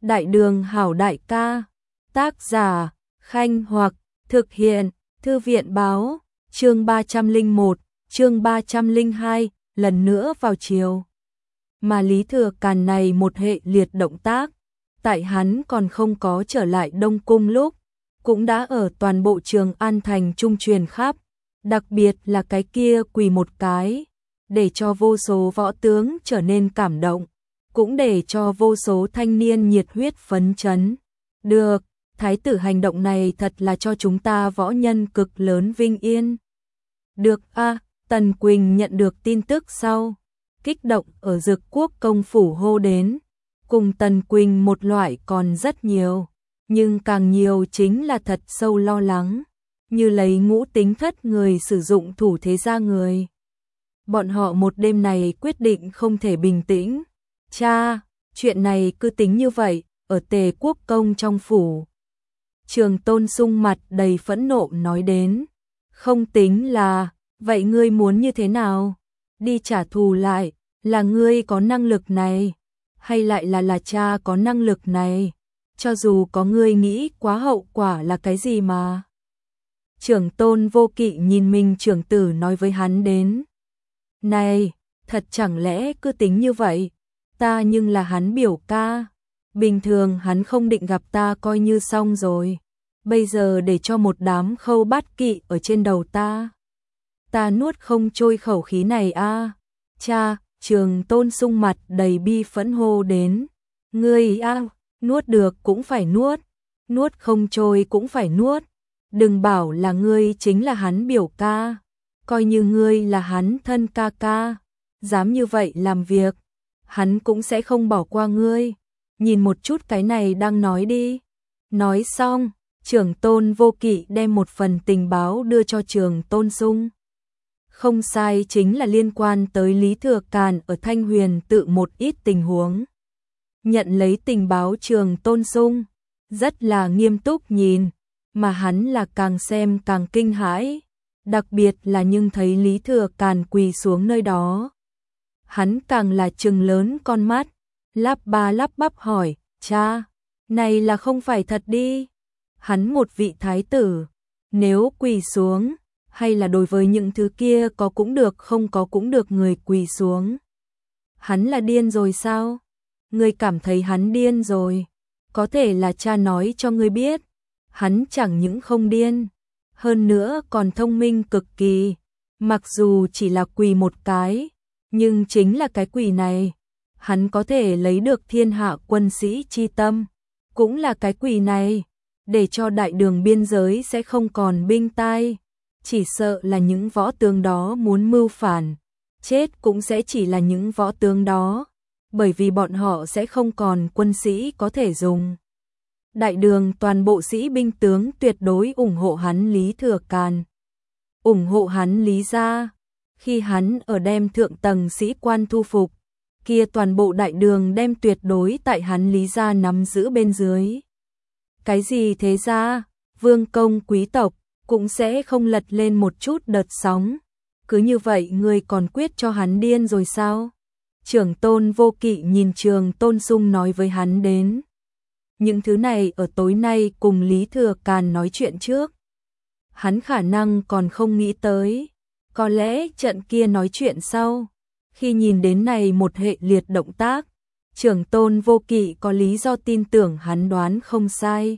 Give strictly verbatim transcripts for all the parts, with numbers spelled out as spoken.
Đại đường hảo đại ca. Tác giả, Khanh Hoặc, thực hiện, Thư viện báo, chương ba trăm lẻ một, chương ba trăm lẻ hai, lần nữa vào chiều. Mà Lý Thừa Càn này một hệ liệt động tác, tại hắn còn không có trở lại Đông Cung lúc, cũng đã ở toàn bộ Trường An Thành trung truyền khắp, đặc biệt là cái kia quỳ một cái, để cho vô số võ tướng trở nên cảm động, cũng để cho vô số thanh niên nhiệt huyết phấn chấn. Được, thái tử hành động này thật là cho chúng ta võ nhân cực lớn vinh yên. Được a, à, Tần Quỳnh nhận được tin tức sau, kích động ở Dực Quốc công phủ hô đến, cùng Tần Quỳnh một loại còn rất nhiều, nhưng càng nhiều chính là thật sâu lo lắng, như lấy ngũ tính thất người sử dụng thủ thế gia người. Bọn họ một đêm này quyết định không thể bình tĩnh. Cha, chuyện này cứ tính như vậy, ở Tề Quốc công trong phủ. Trường Tôn Sung mặt đầy phẫn nộ nói đến, không tính là, vậy ngươi muốn như thế nào? Đi trả thù lại, là ngươi có năng lực này, hay lại là là cha có năng lực này? Cho dù có ngươi nghĩ quá hậu quả là cái gì mà? Trưởng Tôn Vô Kỵ nhìn mình trưởng tử nói với hắn đến. Này, thật chẳng lẽ cứ tính như vậy? Ta nhưng là hắn biểu ca. Bình thường hắn không định gặp ta coi như xong rồi. Bây giờ để cho một đám khâu bát kỵ ở trên đầu ta. Ta nuốt không trôi khẩu khí này a. À. Cha, Trường Tôn Sung mặt đầy bi phẫn hô đến. Ngươi a, à, nuốt được cũng phải nuốt. Nuốt không trôi cũng phải nuốt. Đừng bảo là ngươi chính là hắn biểu ca. Coi như ngươi là hắn thân ca ca. Dám như vậy làm việc, hắn cũng sẽ không bỏ qua ngươi. Nhìn một chút cái này đang nói đi. Nói xong, Trưởng Tôn Vô Kỵ đem một phần tình báo đưa cho Trường Tôn Sung. Không sai, chính là liên quan tới Lý Thừa Càn ở Thanh Huyền tự một ít tình huống. Nhận lấy tình báo, Trường Tôn Sung rất là nghiêm túc nhìn, mà hắn là càng xem càng kinh hãi, đặc biệt là nhưng thấy Lý Thừa Càn quỳ xuống nơi đó. Hắn càng là trừng lớn con mắt, lắp ba lắp bắp hỏi, cha, này là không phải thật đi. Hắn một vị thái tử, nếu quỳ xuống, hay là đối với những thứ kia có cũng được không có cũng được người quỳ xuống. Hắn là điên rồi sao? Ngươi cảm thấy hắn điên rồi, có thể là cha nói cho ngươi biết. Hắn chẳng những không điên, hơn nữa còn thông minh cực kỳ, mặc dù chỉ là quỳ một cái, nhưng chính là cái quỳ này, hắn có thể lấy được thiên hạ quân sĩ chi tâm, cũng là cái quỳ này, để cho đại đường biên giới sẽ không còn binh tai, chỉ sợ là những võ tướng đó muốn mưu phản, chết cũng sẽ chỉ là những võ tướng đó, bởi vì bọn họ sẽ không còn quân sĩ có thể dùng. Đại đường toàn bộ sĩ binh tướng tuyệt đối ủng hộ hắn Lý Thừa Càn, ủng hộ hắn Lý gia. Khi hắn ở đem thượng tầng sĩ quan thu phục, kia toàn bộ đại đường đem tuyệt đối tại hắn Lý gia nắm giữ bên dưới. Cái gì thế gia, vương công quý tộc, cũng sẽ không lật lên một chút đợt sóng. Cứ như vậy ngươi còn quyết cho hắn điên rồi sao? Trưởng Tôn Vô Kỵ nhìn Trường Tôn Sung nói với hắn đến. Những thứ này ở tối nay cùng Lý Thừa Càn nói chuyện trước, hắn khả năng còn không nghĩ tới. Có lẽ trận kia nói chuyện sau, khi nhìn đến này một hệ liệt động tác, Trưởng Tôn Vô Kỵ có lý do tin tưởng hắn đoán không sai.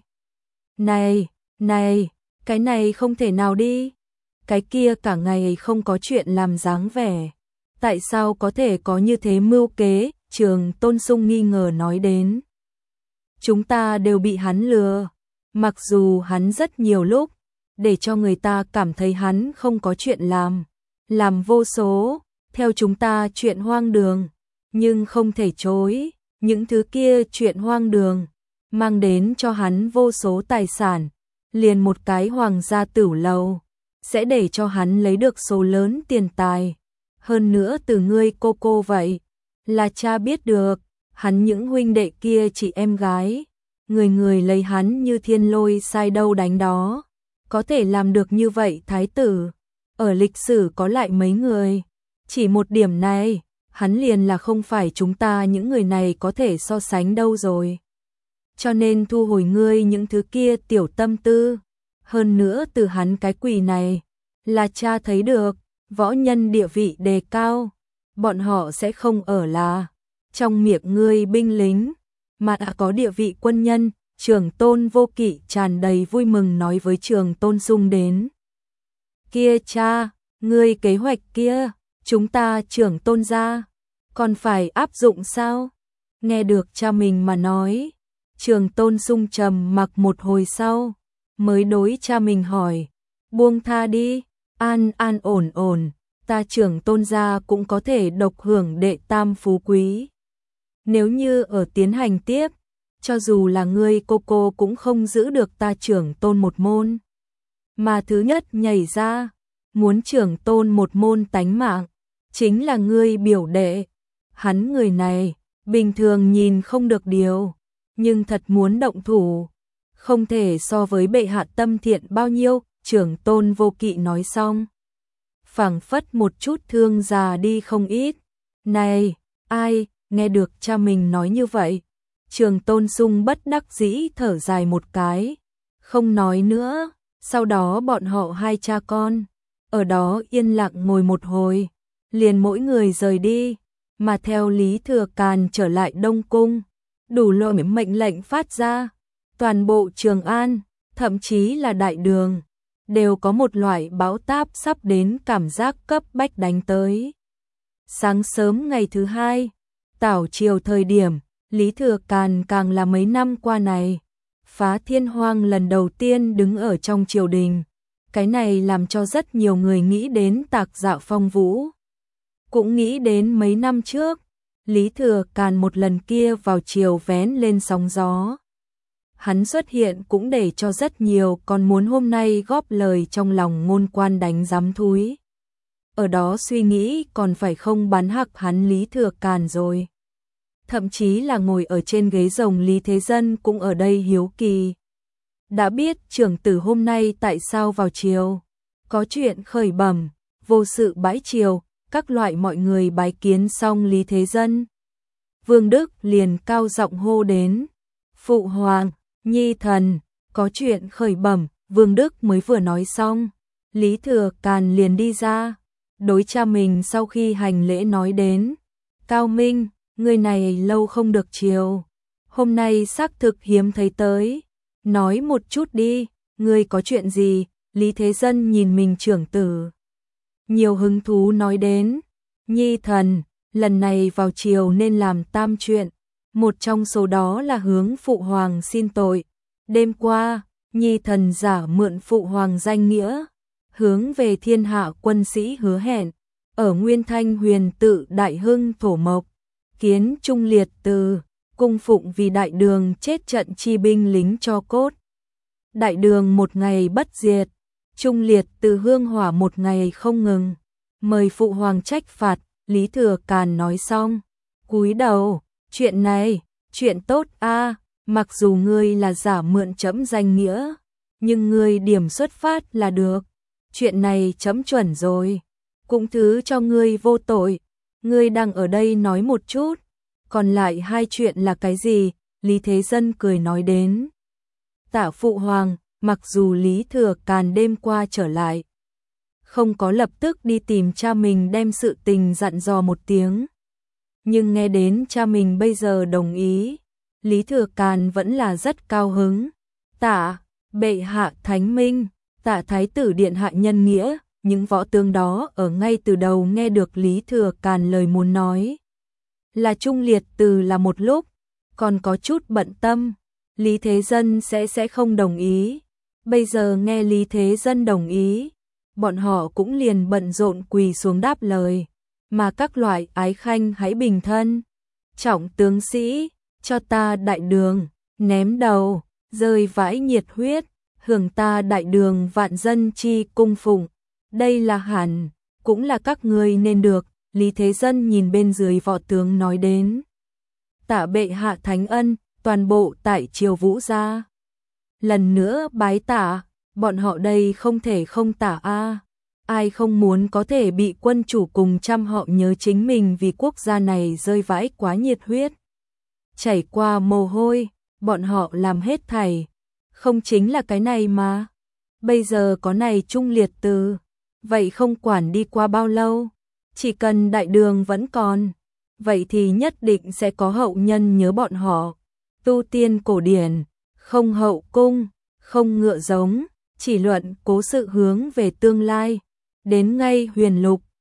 Này, này, cái này không thể nào đi. Cái kia cả ngày không có chuyện làm dáng vẻ. Tại sao có thể có như thế mưu kế? Trường Tôn Sung nghi ngờ nói đến. Chúng ta đều bị hắn lừa, mặc dù hắn rất nhiều lúc để cho người ta cảm thấy hắn không có chuyện làm, làm vô số, theo chúng ta chuyện hoang đường, nhưng không thể chối, những thứ kia chuyện hoang đường, mang đến cho hắn vô số tài sản, liền một cái hoàng gia tửu lầu, sẽ để cho hắn lấy được số lớn tiền tài, hơn nữa từ ngươi cô cô vậy, là cha biết được, hắn những huynh đệ kia chị em gái, người người lấy hắn như thiên lôi sai đâu đánh đó. Có thể làm được như vậy thái tử, ở lịch sử có lại mấy người. Chỉ một điểm này, hắn liền là không phải chúng ta những người này có thể so sánh đâu rồi. cho nên thu hồi ngươi những thứ kia tiểu tâm tư. Hơn nữa từ hắn cái quỷ này, là cha thấy được, võ nhân địa vị đề cao, bọn họ sẽ không ở là trong miệng ngươi binh lính, mà đã có địa vị quân nhân. Trường Tôn Vô Kỵ tràn đầy vui mừng nói với Trường Tôn Sung đến. Kia cha, ngươi kế hoạch kia, chúng ta Trường Tôn gia, còn phải áp dụng sao? Nghe được cha mình mà nói, Trường Tôn Sung trầm mặc một hồi sau, mới đối cha mình hỏi, buông tha đi, an an ổn ổn, ta Trường Tôn gia cũng có thể độc hưởng đệ tam phú quý. Nếu như ở tiến hành tiếp, cho dù là ngươi cô cô cũng không giữ được ta Trường Tôn một môn. Mà thứ nhất nhảy ra, muốn Trường Tôn một môn tánh mạng, chính là ngươi biểu đệ. Hắn người này, bình thường nhìn không được điều, nhưng thật muốn động thủ, không thể so với bệ hạ tâm thiện bao nhiêu. Trường Tôn Vô Kỵ nói xong, phảng phất một chút thương già đi không ít. Này, ai, nghe được cha mình nói như vậy, Trường Tôn Sung bất đắc dĩ thở dài một cái, không nói nữa. Sau đó bọn họ hai cha con ở đó yên lặng ngồi một hồi, liền mỗi người rời đi, mà theo Lý Thừa Càn trở lại Đông Cung, đủ loại mệnh lệnh phát ra, toàn bộ Trường An, thậm chí là đại đường, đều có một loại bão táp sắp đến cảm giác cấp bách đánh tới. Sáng sớm ngày thứ hai, tảo chiều thời điểm, Lý Thừa Càn càng là mấy năm qua này, phá thiên hoang lần đầu tiên đứng ở trong triều đình. Cái này làm cho rất nhiều người nghĩ đến Tạc Dạo Phong Vũ. Cũng nghĩ đến mấy năm trước, Lý Thừa Càn một lần kia vào triều vén lên sóng gió. Hắn xuất hiện cũng để cho rất nhiều còn muốn hôm nay góp lời trong lòng ngôn quan đánh giám thúi. Ở đó suy nghĩ còn phải không bắn hặc hắn Lý Thừa Càn rồi. Thậm chí là ngồi ở trên ghế rồng Lý Thế Dân cũng ở đây hiếu kỳ. Đã biết trưởng tử hôm nay tại sao vào triều, có chuyện khởi bẩm, vô sự bãi triều, các loại mọi người bái kiến xong Lý Thế Dân. Vương Đức liền cao giọng hô đến, Phụ Hoàng, Nhi Thần, có chuyện khởi bẩm. Vương Đức mới vừa nói xong, Lý Thừa Càn liền đi ra, đối cha mình sau khi hành lễ nói đến, Cao Minh, người này lâu không được chiều, hôm nay xác thực hiếm thấy tới, nói một chút đi, ngươi có chuyện gì? Lý Thế Dân nhìn mình trưởng tử, nhiều hứng thú nói đến, Nhi Thần, lần này vào triều nên làm tam chuyện, một trong số đó là hướng Phụ Hoàng xin tội. Đêm qua, Nhi Thần giả mượn Phụ Hoàng danh nghĩa, hướng về thiên hạ quân sĩ hứa hẹn, ở Nguyên Thanh Huyền Tự Đại Hưng thổ mộc, kiến trung liệt từ, cung phụng vì đại đường chết trận chi binh lính cho cốt. Đại đường một ngày bất diệt, trung liệt từ hương hỏa một ngày không ngừng, mời Phụ Hoàng trách phạt. Lý Thừa Càn nói xong, cúi đầu, chuyện này, chuyện tốt a, mặc dù ngươi là giả mượn chấm danh nghĩa, nhưng ngươi điểm xuất phát là được, chuyện này chấm chuẩn rồi, cũng thứ cho ngươi vô tội, ngươi đang ở đây nói một chút, còn lại hai chuyện là cái gì? Lý Thế Dân cười nói đến. Tạ Phụ Hoàng, mặc dù Lý Thừa Càn đêm qua trở lại, không có lập tức đi tìm cha mình đem sự tình dặn dò một tiếng, nhưng nghe đến cha mình bây giờ đồng ý, Lý Thừa Càn vẫn là rất cao hứng. Tạ, bệ hạ thánh minh, Tạ Thái tử điện hạ nhân nghĩa, những võ tướng đó ở ngay từ đầu nghe được Lý Thừa Càn lời muốn nói, là trung liệt từ là một lúc, còn có chút bận tâm, Lý Thế Dân sẽ sẽ không đồng ý. Bây giờ nghe Lý Thế Dân đồng ý, bọn họ cũng liền bận rộn quỳ xuống đáp lời, mà các loại ái khanh hãy bình thân, trọng tướng sĩ, cho ta đại đường, ném đầu, rơi vãi nhiệt huyết, hưởng ta đại đường vạn dân chi cung phụng, đây là hẳn, cũng là các ngươi nên được. Lý Thế Dân nhìn bên dưới võ tướng nói đến, Tạ bệ hạ thánh ân, toàn bộ tại triều Vũ gia lần nữa bái tạ, bọn họ đây không thể không tả a, ai không muốn có thể bị quân chủ cùng trăm họ nhớ chính mình vì quốc gia này rơi vãi quá nhiệt huyết, chảy qua mồ hôi, bọn họ làm hết thảy, không chính là cái này mà. Bây giờ có này Trung Liệt Từ, vậy không quản đi qua bao lâu, chỉ cần đại đường vẫn còn, vậy thì nhất định sẽ có hậu nhân nhớ bọn họ. Tu tiên cổ điển, không hậu cung, không ngựa giống, chỉ luận cố sự hướng về tương lai. Đến ngay Huyền Lục,